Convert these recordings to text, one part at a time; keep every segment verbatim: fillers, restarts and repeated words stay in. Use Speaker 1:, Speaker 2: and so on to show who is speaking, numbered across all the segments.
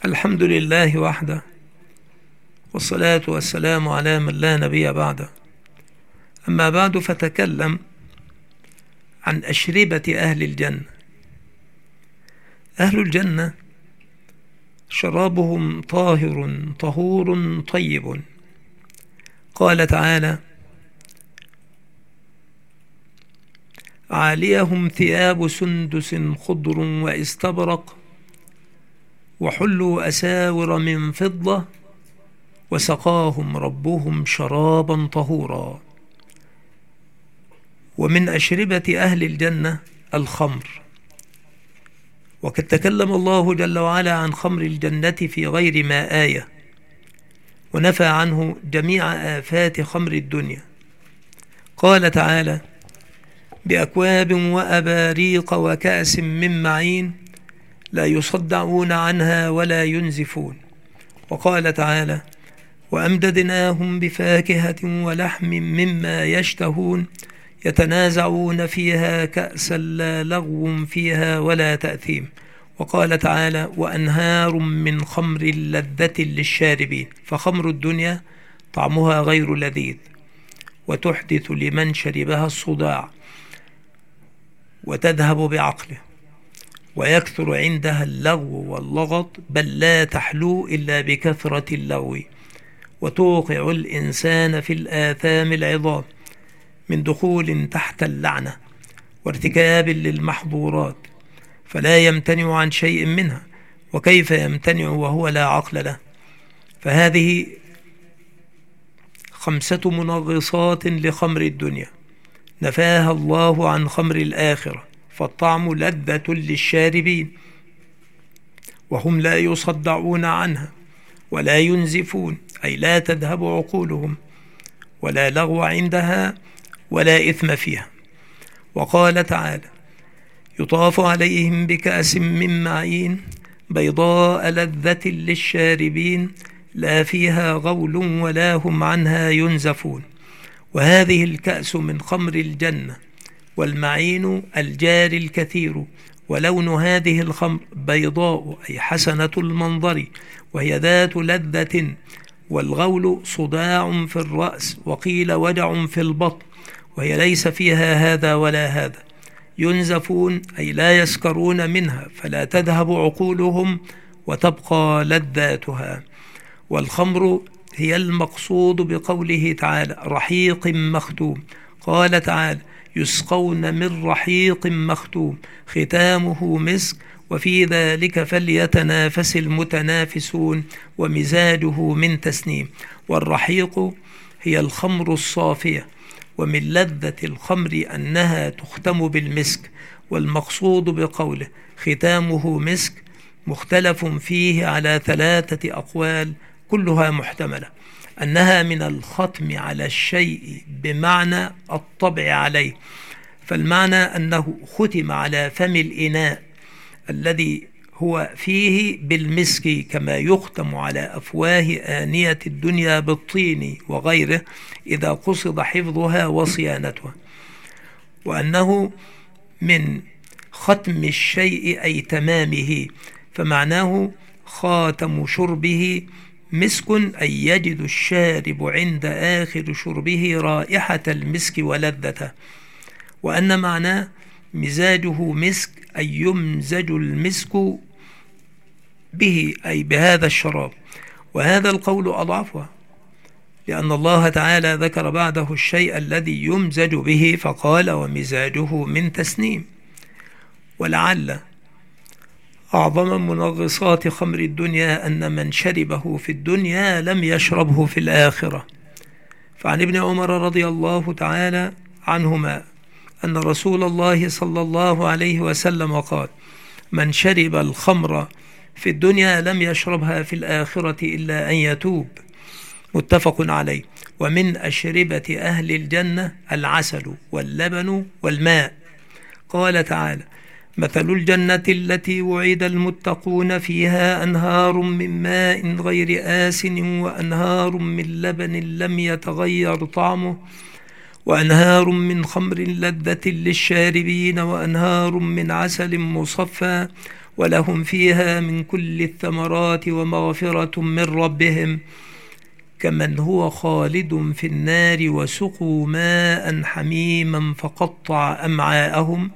Speaker 1: الحمد لله وحده، والصلاة والسلام على من لا نبي بعده. أما بعد، فتكلم عن أشربة أهل الجنة. أهل الجنة شرابهم طاهر طهور طيب. قال تعالى: عاليهم ثياب سندس خضر واستبرق وحلوا أساور من فضة وسقاهم ربهم شرابا طهورا. ومن أشربة أهل الجنة الخمر. وقد تكلم الله جل وعلا عن خمر الجنة في غير ما آية، ونفى عنه جميع آفات خمر الدنيا. قال تعالى: بأكواب وأباريق وكأس من معين لا يصدعون عنها ولا ينزفون. وقال تعالى: وأمددناهم بفاكهة ولحم مما يشتهون يتنازعون فيها كأسا لا لغو فيها ولا تأثيم. وقال تعالى: وأنهار من خمر لذة للشاربين. فخمر الدنيا طعمها غير لذيذ، وتحدث لمن شربها الصداع، وتذهب بعقله، ويكثر عندها اللغو واللغط، بل لا تحلو إلا بكثرة اللغو، وتوقع الإنسان في الآثام العظام من دخول تحت اللعنة وارتكاب للمحظورات، فلا يمتنع عن شيء منها. وكيف يمتنع وهو لا عقل له؟ فهذه خمسة منغصات لخمر الدنيا نفاها الله عن خمر الآخرة. فالطعم لذة للشاربين، وهم لا يصدعون عنها ولا ينزفون، أي لا تذهب عقولهم، ولا لغو عندها ولا إثم فيها. وقال تعالى: يطاف عليهم بكأس من معين بيضاء لذة للشاربين لا فيها غول ولا هم عنها ينزفون. وهذه الكأس من خمر الجنة، والمعين الجار الكثير. ولون هذه الخمر بيضاء، أي حسنة المنظر، وهي ذات لذة. والغول صداع في الرأس، وقيل وجع في البطن، وهي ليس فيها هذا ولا هذا. ينزفون، أي لا يسكرون منها، فلا تذهب عقولهم وتبقى لذاتها. والخمر هي المقصود بقوله تعالى: رحيق مختوم. قال تعالى: يسقون من رحيق مختوم ختامه مسك وفي ذلك فليتنافس المتنافسون ومزاجه من تسنيم. والرحيق هي الخمر الصافية، ومن لذة الخمر أنها تختم بالمسك. والمقصود بقوله ختامه مسك مختلف فيه على ثلاثة أقوال كلها محتملة: أنها من الختم على الشيء بمعنى الطبع عليه، فالمعنى أنه ختم على فم الإناء الذي هو فيه بالمسك، كما يختم على أفواه آنية الدنيا بالطين وغيره إذا قصد حفظها وصيانتها. وأنه من ختم الشيء أي تمامه، فمعناه خاتم شربه مسك، أي يجد الشارب عند آخر شربه رائحة المسك ولذته. وأن معناه مزاجه مسك، أي يمزج المسك به، أي بهذا الشراب. وهذا القول أضعفها، لأن الله تعالى ذكر بعده الشيء الذي يمزج به فقال: ومزاجه من تسنيم. ولعل أعظم منغصات خمر الدنيا أن من شربه في الدنيا لم يشربه في الآخرة. فعن ابن عمر رضي الله تعالى عنهما أن رسول الله صلى الله عليه وسلم قال: من شرب الخمر في الدنيا لم يشربها في الآخرة إلا أن يتوب. متفق عليه. ومن أشربة أهل الجنة العسل واللبن والماء. قال تعالى: مثل الجنة التي وعد المتقون فيها أنهار من ماء غير آسن وأنهار من لبن لم يتغير طعمه وأنهار من خمر لذة للشاربين وأنهار من عسل مصفى ولهم فيها من كل الثمرات ومغفرة من ربهم كمن هو خالد في النار وسقوا ماء حميما فقطع أمعاءهم.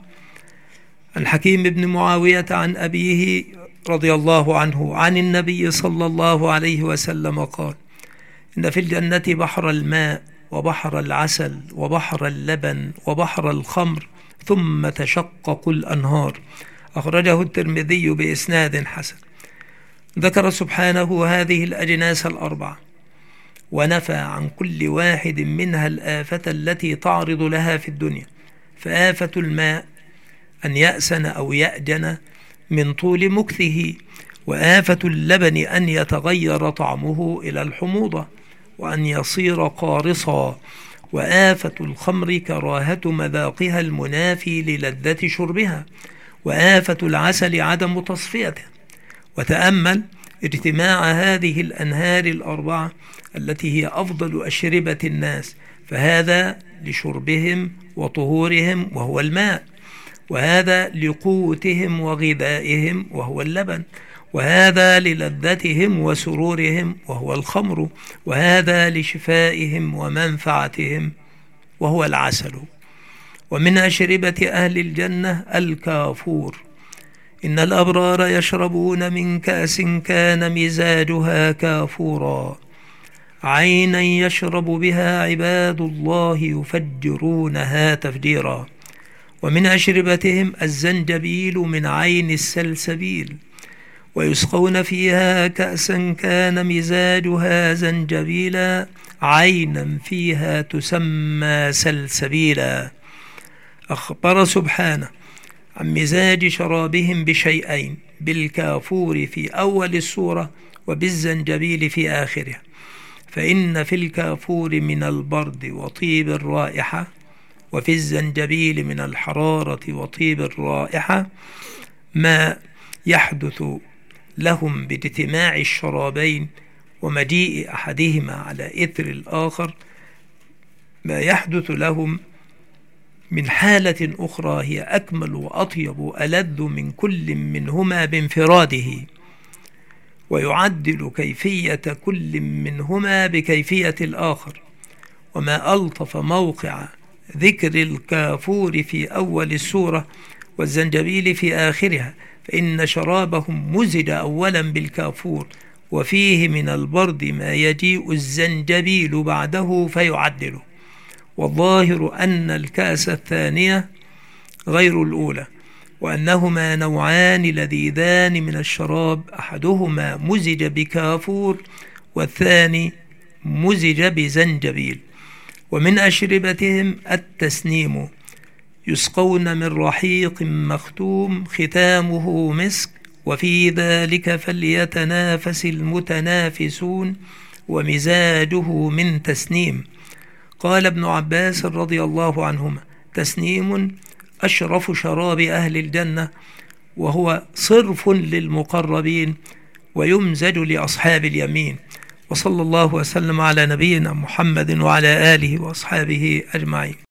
Speaker 1: الحكيم بن معاوية عن أبيه رضي الله عنه عن النبي صلى الله عليه وسلم قال: إن في الجنة بحر الماء وبحر العسل وبحر اللبن وبحر الخمر ثم تشقق الأنهار. أخرجه الترمذي بإسناد حسن. ذكر سبحانه هذه الأجناس الأربعة ونفى عن كل واحد منها الآفة التي تعرض لها في الدنيا، فآفة الماء أن يأسن أو يأجن من طول مكثه، وآفة اللبن أن يتغير طعمه إلى الحموضة وأن يصير قارصا، وآفة الخمر كراهة مذاقها المنافي للذة شربها، وآفة العسل عدم تصفيته. وتأمل اجتماع هذه الأنهار الأربعة التي هي أفضل أشربة الناس، فهذا لشربهم وطهورهم وهو الماء، وهذا لقوتهم وغذائهم وهو اللبن، وهذا للذتهم وسرورهم وهو الخمر، وهذا لشفائهم ومنفعتهم وهو العسل. ومن أشربة أهل الجنة الكافور. إن الأبرار يشربون من كأس كان مزاجها كافورا عينا يشرب بها عباد الله يفجرونها تفجيرا. ومن أشربتهم الزنجبيل من عين السلسبيل، ويسقون فيها كأسا كان مزاجها زنجبيلا عينا فيها تسمى سلسبيلا. أخبر سبحانه عن مزاج شرابهم بشيئين: بالكافور في أول السورة وبالزنجبيل في آخرها. فإن في الكافور من البرد وطيب الرائحة، وفي الزنجبيل من الحرارة وطيب الرائحة، ما يحدث لهم باجتماع الشرابين ومجيء أحدهما على إثر الآخر، ما يحدث لهم من حالة أخرى هي أكمل وأطيب وألذ من كل منهما بانفراده، ويعدل كيفية كل منهما بكيفية الآخر. وما ألطف موقع ذكر الكافور في أول السورة والزنجبيل في آخرها، فإن شرابهم مزج أولا بالكافور، وفيه من البرد ما يجيء الزنجبيل بعده فيعدله. والظاهر أن الكأس الثانية غير الأولى، وأنهما نوعان لذيذان من الشراب، أحدهما مزج بكافور والثاني مزج بزنجبيل. ومن أشربتهم التسنيم، يسقون من رحيق مختوم ختامه مسك، وفي ذلك فليتنافس المتنافسون، ومزاجه من تسنيم. قال ابن عباس رضي الله عنهما: تسنيم أشرف شراب أهل الجنة، وهو صرف للمقربين ويمزج لأصحاب اليمين. وصلى الله وسلم على نبينا محمد وعلى آله وأصحابه أجمعين.